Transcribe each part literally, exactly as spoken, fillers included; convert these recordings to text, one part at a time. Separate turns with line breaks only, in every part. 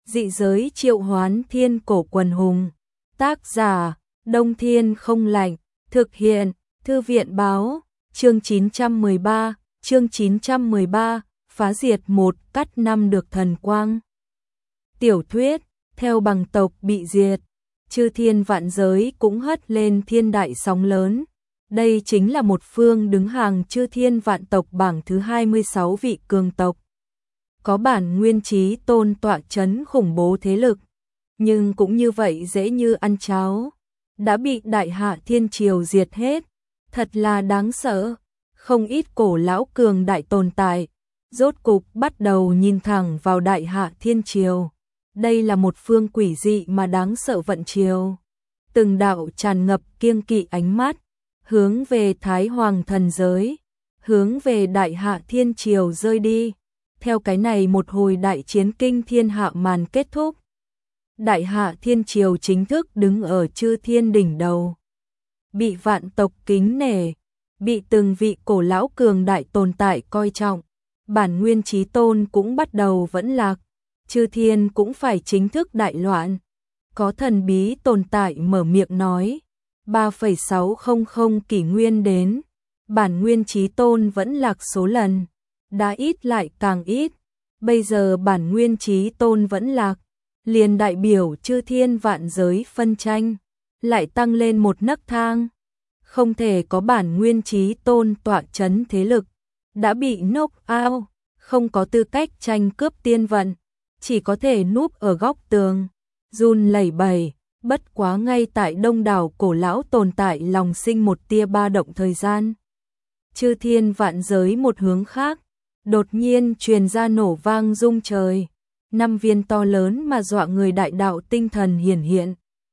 Dị giới triệu hoán thiên cổ quần hùng. Tác giả, Đông Thiên không lạnh. Thực hiện, Thư viện báo. Chương chín trăm mười ba, chương chín trăm mười ba, phá diệt một cắt năm được thần quang. Tiểu thuyết, theo bằng tộc bị diệt, chư thiên vạn giới cũng hất lên thiên đại sóng lớn. Đây chính là một phương đứng hàng chư thiên vạn tộc bảng thứ hai mươi sáu vị cường tộc. Có bản nguyên chí tôn tọa chấn khủng bố thế lực, nhưng cũng như vậy dễ như ăn cháo, đã bị đại hạ thiên triều diệt hết, thật là đáng sợ. Không ít cổ lão cường đại tồn tại, rốt cục bắt đầu nhìn thẳng vào đại hạ thiên triều. Đây là một phương quỷ dị mà đáng sợ vận triều. Từng đạo tràn ngập kiêng kỵ ánh mắt, hướng về Thái Hoàng thần giới, hướng về đại hạ thiên triều rơi đi. Theo cái này một hồi đại chiến kinh thiên hạ màn kết thúc, đại hạ thiên triều chính thức đứng ở chư thiên đỉnh đầu, bị vạn tộc kính nể, bị từng vị cổ lão cường đại tồn tại coi trọng. Bản nguyên chí tôn cũng bắt đầu vẫn lạc, chư thiên cũng phải chính thức đại loạn. Có thần bí tồn tại mở miệng nói, ba phẩy sáu không không kỷ nguyên đến, bản nguyên chí tôn vẫn lạc số lần, đã ít lại càng ít. Bây giờ bản nguyên chí tôn vẫn lạc, liền đại biểu chư thiên vạn giới phân tranh lại tăng lên một nấc thang. Không thể có bản nguyên chí tôn tọa chấn thế lực, đã bị knock out, không có tư cách tranh cướp tiên vận, chỉ có thể núp ở góc tường, run lẩy bẩy. Bất quá ngay tại đông đảo cổ lão tồn tại lòng sinh một tia ba động thời gian. Chư thiên vạn giới một hướng khác, đột nhiên truyền ra nổ vang rung trời. Năm viên to lớn mà dọa người đại đạo tinh thần hiển hiện,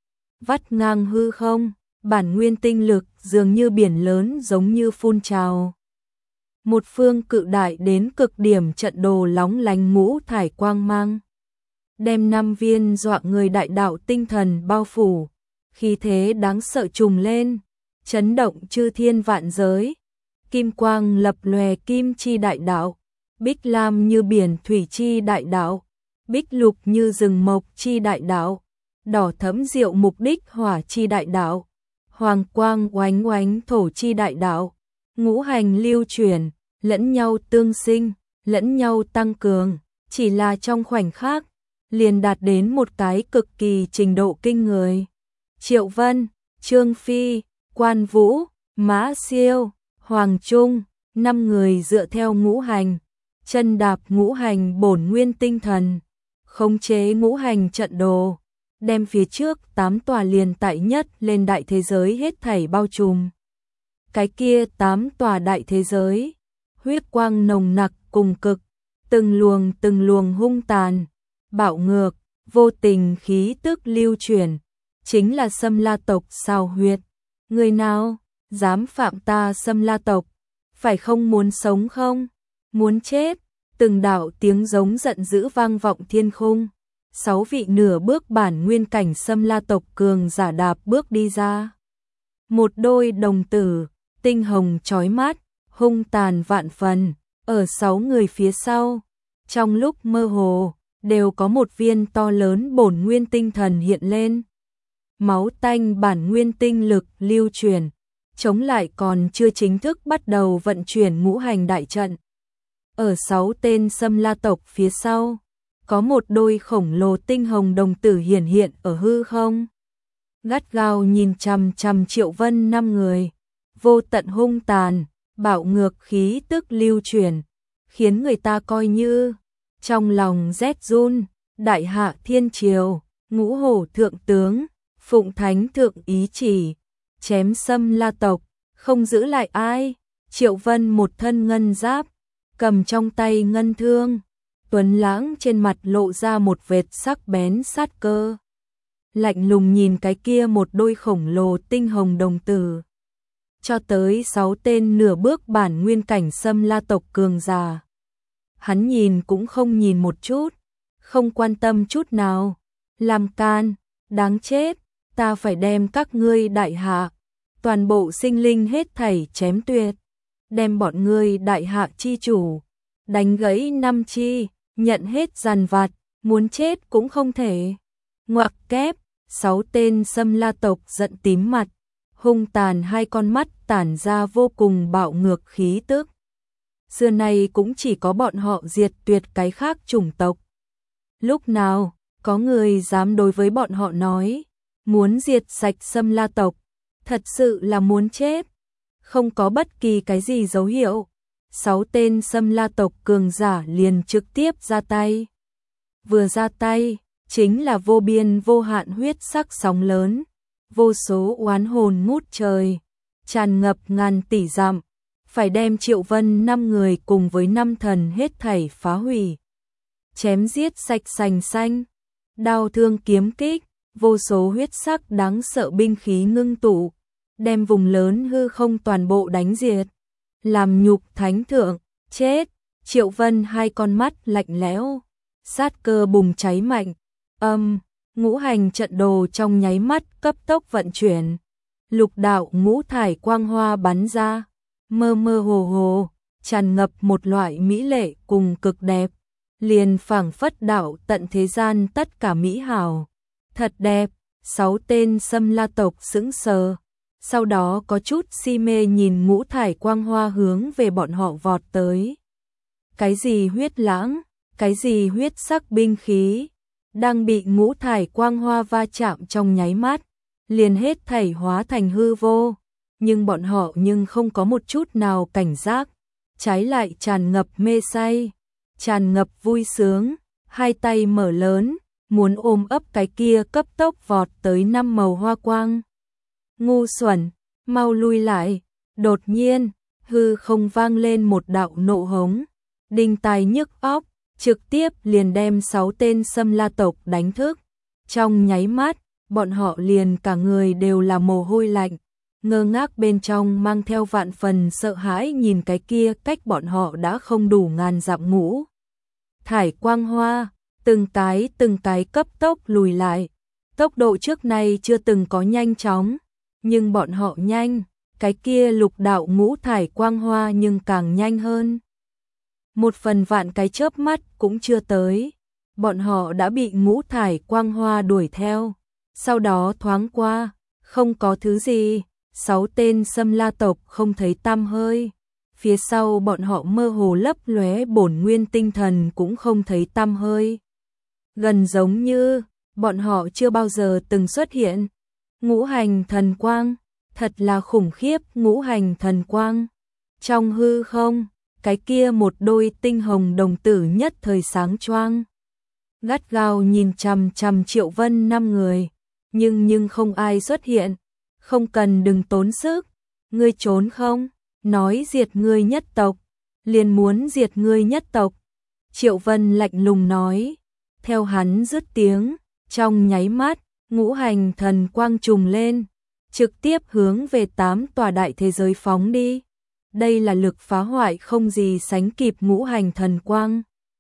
vắt ngang hư không, bản nguyên tinh lực dường như biển lớn giống như phun trào. Một phương cự đại đến cực điểm trận đồ lóng lánh ngũ thải quang mang, đem năm viên dọa người đại đạo tinh thần bao phủ, khí thế đáng sợ trùng lên, chấn động chư thiên vạn giới. Kim quang lập lòe kim chi đại đạo, bích lam như biển thủy chi đại đạo, bích lục như rừng mộc chi đại đạo, đỏ thẫm diệu mục đích hỏa chi đại đạo, hoàng quang oánh oánh thổ chi đại đạo. Ngũ hành lưu chuyển, lẫn nhau tương sinh, lẫn nhau tăng cường, chỉ là trong khoảnh khắc liền đạt đến một cái cực kỳ trình độ kinh người. Triệu Vân, Trương Phi, Quan Vũ, Mã Siêu, Hoàng Trung, năm người dựa theo ngũ hành, chân đạp ngũ hành bổn nguyên tinh thần, khống chế ngũ hành trận đồ, đem phía trước tám tòa liền tại nhất lên đại thế giới hết thảy bao trùm. Cái kia tám tòa đại thế giới, huyết quang nồng nặc cùng cực, từng luồng từng luồng hung tàn, bạo ngược, vô tình khí tức lưu chuyển, chính là Sâm La tộc Sào Huyệt. Người nào dám phạm ta Sâm La tộc, phải không muốn sống không? Muốn chết? Từng đạo tiếng giống giận dữ vang vọng thiên khung. Sáu vị nửa bước bản nguyên cảnh Sâm La tộc cường giả đạp bước đi ra. Một đôi đồng tử, tinh hồng chói mắt, hung tàn vạn phần, ở sáu người phía sau. Trong lúc mơ hồ, đều có một viên to lớn bổn nguyên tinh thần hiện lên. Máu tanh bản nguyên tinh lực lưu truyền, chống lại còn chưa chính thức bắt đầu vận chuyển ngũ hành đại trận. Ở sáu tên Sâm La tộc phía sau, có một đôi khổng lồ tinh hồng đồng tử hiển hiện ở hư không. Gắt gao nhìn chằm chằm Triệu Vân năm người, vô tận hung tàn, bạo ngược khí tức lưu truyền, khiến người ta coi như trong lòng rét run. Đại hạ thiên triều, ngũ hổ thượng tướng, phụng thánh thượng ý chỉ, chém Sâm La tộc, không giữ lại ai. Triệu Vân một thân ngân giáp, cầm trong tay ngân thương, tuấn lãng trên mặt lộ ra một vệt sắc bén sát cơ, lạnh lùng nhìn cái kia một đôi khổng lồ tinh hồng đồng tử. Cho tới sáu tên nửa bước bản nguyên cảnh Sâm La tộc cường giả, hắn nhìn cũng không nhìn một chút, không quan tâm chút nào. Làm can, đáng chết, ta phải đem các ngươi đại hạ, toàn bộ sinh linh hết thảy chém tuyệt, đem bọn ngươi đại hạ chi chủ đánh gãy năm chi, nhận hết giàn vặt, muốn chết cũng không thể. Ngoặc kép, sáu tên Xâm La tộc giận tím mặt, hung tàn hai con mắt tản ra vô cùng bạo ngược khí tức. Xưa nay cũng chỉ có bọn họ diệt tuyệt cái khác chủng tộc. Lúc nào, có người dám đối với bọn họ nói, muốn diệt sạch Xâm La tộc, thật sự là muốn chết. Không có bất kỳ cái gì dấu hiệu, sáu tên Xâm La tộc cường giả liền trực tiếp ra tay. Vừa ra tay, chính là vô biên vô hạn huyết sắc sóng lớn, vô số oán hồn ngút trời, tràn ngập ngàn tỷ dặm, phải đem Triệu Vân năm người cùng với năm thần hết thảy phá hủy. Chém giết sạch sành xanh, đao thương kiếm kích, vô số huyết sắc đáng sợ binh khí ngưng tụ, đem vùng lớn hư không toàn bộ đánh diệt. Làm nhục thánh thượng, chết. Triệu Vân hai con mắt lạnh lẽo, sát cơ bùng cháy mạnh. Âm, ngũ hành trận đồ trong nháy mắt cấp tốc vận chuyển. Lục đạo ngũ thải quang hoa bắn ra, mơ mơ hồ hồ, tràn ngập một loại mỹ lệ cùng cực đẹp, liền phảng phất đạo tận thế gian tất cả mỹ hảo. Thật đẹp. Sáu tên Xâm La tộc sững sờ, sau đó có chút si mê nhìn ngũ thải quang hoa hướng về bọn họ vọt tới. Cái gì huyết lãng, cái gì huyết sắc binh khí, đang bị ngũ thải quang hoa va chạm trong nháy mắt, liền hết thảy hóa thành hư vô, nhưng bọn họ nhưng không có một chút nào cảnh giác, trái lại tràn ngập mê say, tràn ngập vui sướng, hai tay mở lớn, muốn ôm ấp cái kia cấp tốc vọt tới năm màu hoa quang. Ngu xuẩn, mau lui lại. Đột nhiên, hư không vang lên một đạo nộ hống, đinh tai nhức óc, trực tiếp liền đem sáu tên Xâm La tộc đánh thức. Trong nháy mắt, bọn họ liền cả người đều là mồ hôi lạnh, ngơ ngác bên trong mang theo vạn phần sợ hãi nhìn cái kia cách bọn họ đã không đủ ngàn dặm ngũ thải quang hoa, từng cái từng cái cấp tốc lùi lại. Tốc độ trước nay chưa từng có nhanh chóng, nhưng bọn họ nhanh, cái kia lục đạo ngũ thải quang hoa nhưng càng nhanh hơn. Một phần vạn cái chớp mắt cũng chưa tới, bọn họ đã bị ngũ thải quang hoa đuổi theo. Sau đó thoáng qua, không có thứ gì, sáu tên Xâm La tộc không thấy tăm hơi. Phía sau bọn họ mơ hồ lấp lóe bổn nguyên tinh thần cũng không thấy tăm hơi. Gần giống như bọn họ chưa bao giờ từng xuất hiện. Ngũ hành thần quang, thật là khủng khiếp. Ngũ hành thần quang trong hư không, cái kia một đôi tinh hồng đồng tử nhất thời sáng choang, gắt gao nhìn chằm chằm Triệu Vân năm người, nhưng nhưng không ai xuất hiện. Không cần, đừng tốn sức, ngươi trốn không? Nói diệt ngươi nhất tộc, liền muốn diệt ngươi nhất tộc. Triệu Vân lạnh lùng nói. Theo hắn dứt tiếng, trong nháy mắt, ngũ hành thần quang trùng lên, trực tiếp hướng về tám tòa đại thế giới phóng đi. Đây là lực phá hoại không gì sánh kịp. Ngũ hành thần quang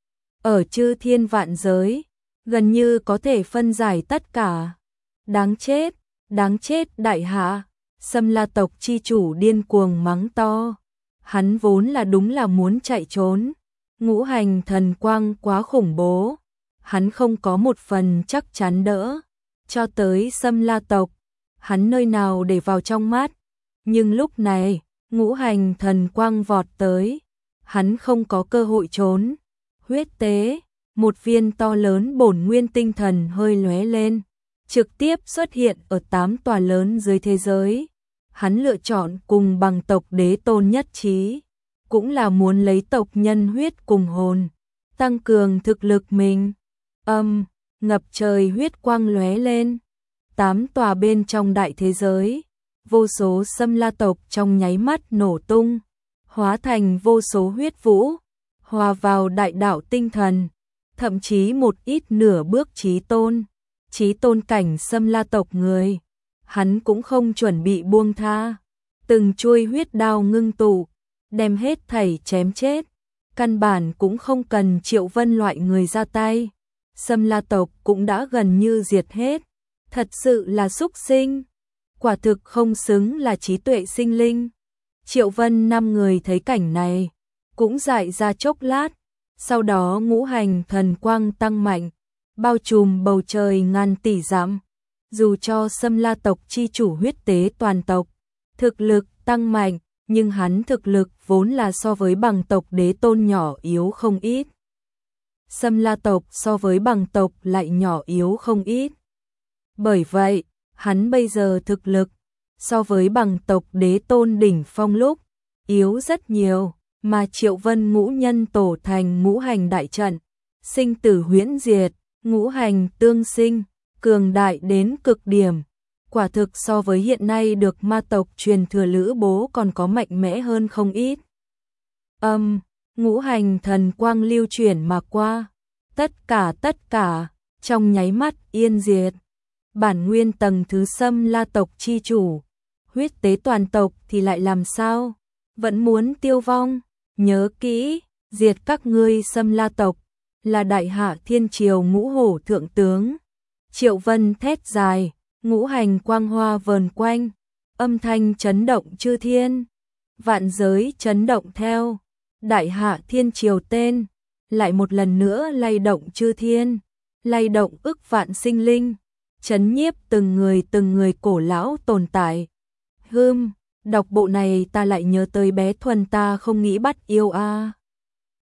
ở chư thiên vạn giới, gần như có thể phân giải tất cả. Đáng chết, đáng chết đại hạ. Xâm La tộc chi chủ điên cuồng mắng to. Hắn vốn là đúng là muốn chạy trốn, ngũ hành thần quang quá khủng bố, hắn không có một phần chắc chắn đỡ. Cho tới Xâm La tộc, hắn nơi nào để vào trong mắt. Nhưng lúc này, ngũ hành thần quang vọt tới, hắn không có cơ hội trốn. Huyết tế, một viên to lớn bổn nguyên tinh thần hơi lóe lên, trực tiếp xuất hiện ở tám tòa lớn dưới thế giới. Hắn lựa chọn cùng bằng tộc đế tôn nhất trí, cũng là muốn lấy tộc nhân huyết cùng hồn, tăng cường thực lực mình. Âm, ngập trời huyết quang lóe lên, tám tòa bên trong đại thế giới, vô số Xâm La tộc trong nháy mắt nổ tung, hóa thành vô số huyết vũ, hòa vào đại đạo tinh thần, thậm chí một ít nửa bước chí tôn, chí tôn cảnh Xâm La tộc người, hắn cũng không chuẩn bị buông tha, từng chuôi huyết đao ngưng tụ, đem hết thảy chém chết, căn bản cũng không cần Triệu Vân loại người ra tay. Xâm La tộc cũng đã gần như diệt hết, thật sự là xúc sinh, quả thực không xứng là trí tuệ sinh linh. Triệu Vân năm người thấy cảnh này, cũng dại ra chốc lát, sau đó ngũ hành thần quang tăng mạnh, bao trùm bầu trời ngàn tỷ dặm. Dù cho Sâm La tộc chi chủ huyết tế toàn tộc, thực lực tăng mạnh, nhưng hắn thực lực vốn là so với bằng tộc đế tôn nhỏ yếu không ít. Sâm La tộc so với bằng tộc lại nhỏ yếu không ít. Bởi vậy, hắn bây giờ thực lực so với bằng tộc đế tôn đỉnh phong lúc yếu rất nhiều, mà Triệu Vân ngũ nhân tổ thành ngũ hành đại trận, sinh tử huyễn diệt, ngũ hành tương sinh, cường đại đến cực điểm. Quả thực so với hiện nay được ma tộc truyền thừa Lữ Bố còn có mạnh mẽ hơn không ít. Âm, ngũ hành thần quang lưu chuyển mà qua, tất cả tất cả, trong nháy mắt yên diệt. Bản nguyên tầng thứ Sâm La tộc chi chủ, huyết tế toàn tộc thì lại làm sao? Vẫn muốn tiêu vong, nhớ kỹ, diệt các ngươi Sâm La tộc, là đại hạ thiên triều ngũ hổ thượng tướng. Triệu Vân thét dài, ngũ hành quang hoa vờn quanh, âm thanh chấn động chư thiên, vạn giới chấn động theo. Đại hạ thiên triều tên, lại một lần nữa lay động chư thiên, lay động ức vạn sinh linh, chấn nhiếp từng người từng người cổ lão tồn tại. Hừm, đọc bộ này ta lại nhớ tới bé Thuần ta không nghĩ bắt yêu a. À.